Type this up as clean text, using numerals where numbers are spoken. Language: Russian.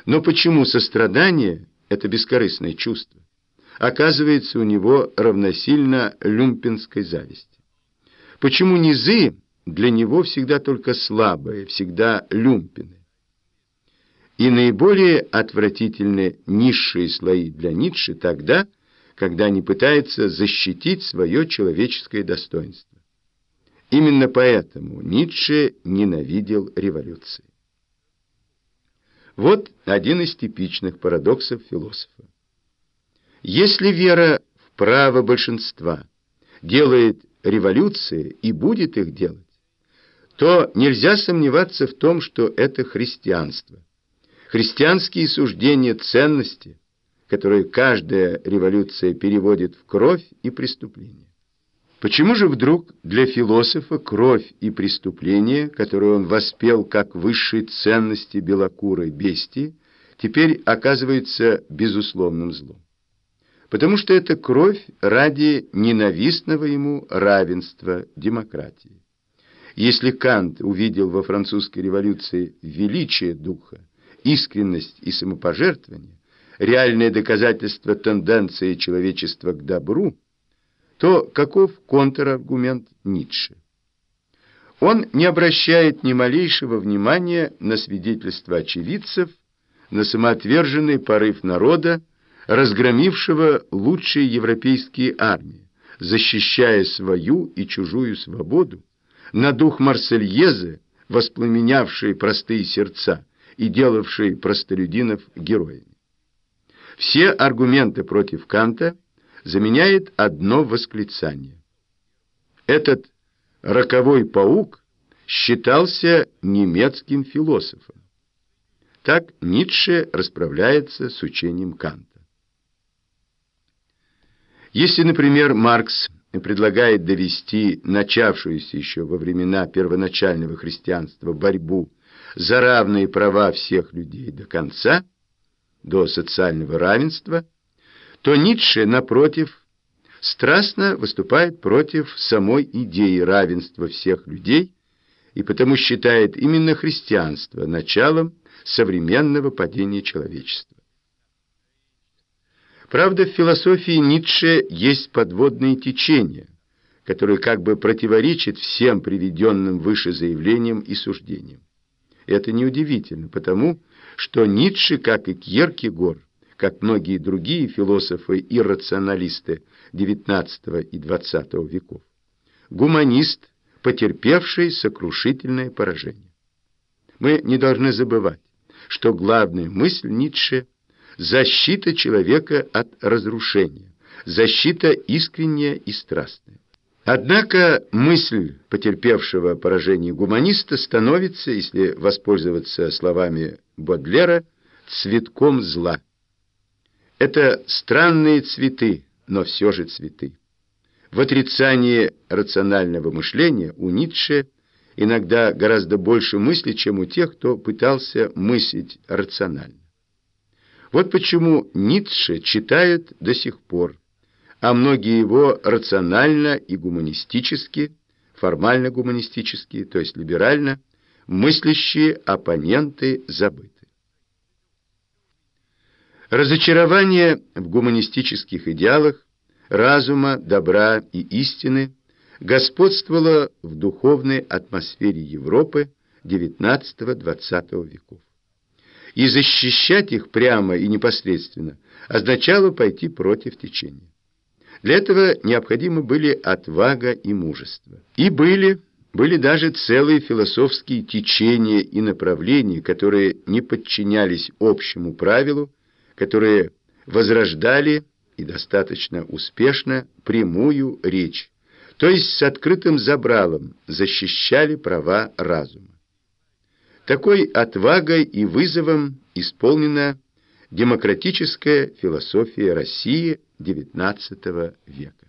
Но почему сострадание, это бескорыстное чувство, оказывается у него равносильно люмпенской зависти? Почему низы для него всегда только слабые, всегда люмпины? И наиболее отвратительны низшие слои для Ницше тогда, когда они пытаются защитить свое человеческое достоинство. Именно поэтому Ницше ненавидел революции. Вот один из типичных парадоксов философа. Если вера в право большинства делает революции и будет их делать, то нельзя сомневаться в том, что это христианство. Христианские суждения ценности, которые каждая революция переводит в кровь и преступление. Почему же вдруг для философа кровь и преступление, которые он воспел как высшие ценности белокурой бестии, теперь оказываются безусловным злом? Потому что это кровь ради ненавистного ему равенства, демократии. Если Кант увидел во французской революции величие духа, искренность и самопожертвование, реальное доказательство тенденции человечества к добру, то каков контраргумент Ницше? Он не обращает ни малейшего внимания на свидетельства очевидцев, на самоотверженный порыв народа, разгромившего лучшие европейские армии, защищая свою и чужую свободу, на дух Марсельезы, воспламенявший простые сердца и делавший простолюдинов героями. Все аргументы против Канта заменяет одно восклицание. Этот роковой паук считался немецким философом. Так Ницше расправляется с учением Канта. Если, например, Маркс предлагает довести начавшуюся еще во времена первоначального христианства борьбу за равные права всех людей до конца, до социального равенства, то Ницше, напротив, страстно выступает против самой идеи равенства всех людей и потому считает именно христианство началом современного падения человечества. Правда, в философии Ницше есть подводные течения, которые как бы противоречат всем приведенным выше заявлениям и суждениям. Это неудивительно, потому что Ницше, как и Кьеркегор, как многие другие философы и рационалисты XIX и XX веков, гуманист, потерпевший сокрушительное поражение. Мы не должны забывать, что главная мысль Ницше – защита человека от разрушения, защита искренняя и страстная. Однако мысль потерпевшего поражение гуманиста становится, если воспользоваться словами Бодлера, цветком зла. Это странные цветы, но все же цветы. В отрицании рационального мышления у Ницше иногда гораздо больше мысли, чем у тех, кто пытался мыслить рационально. Вот почему Ницше читают до сих пор, а многие его рационально и гуманистически, формально гуманистически, то есть либерально, мыслящие оппоненты забыты. Разочарование в гуманистических идеалах разума, добра и истины господствовало в духовной атмосфере Европы XIX-XX веков. И защищать их прямо и непосредственно означало пойти против течения. Для этого необходимы были отвага и мужество. И были даже целые философские течения и направления, которые не подчинялись общему правилу, которые возрождали и достаточно успешно прямую речь, то есть с открытым забралом защищали права разума. Такой отвагой и вызовом исполнена демократическая философия России XIX века.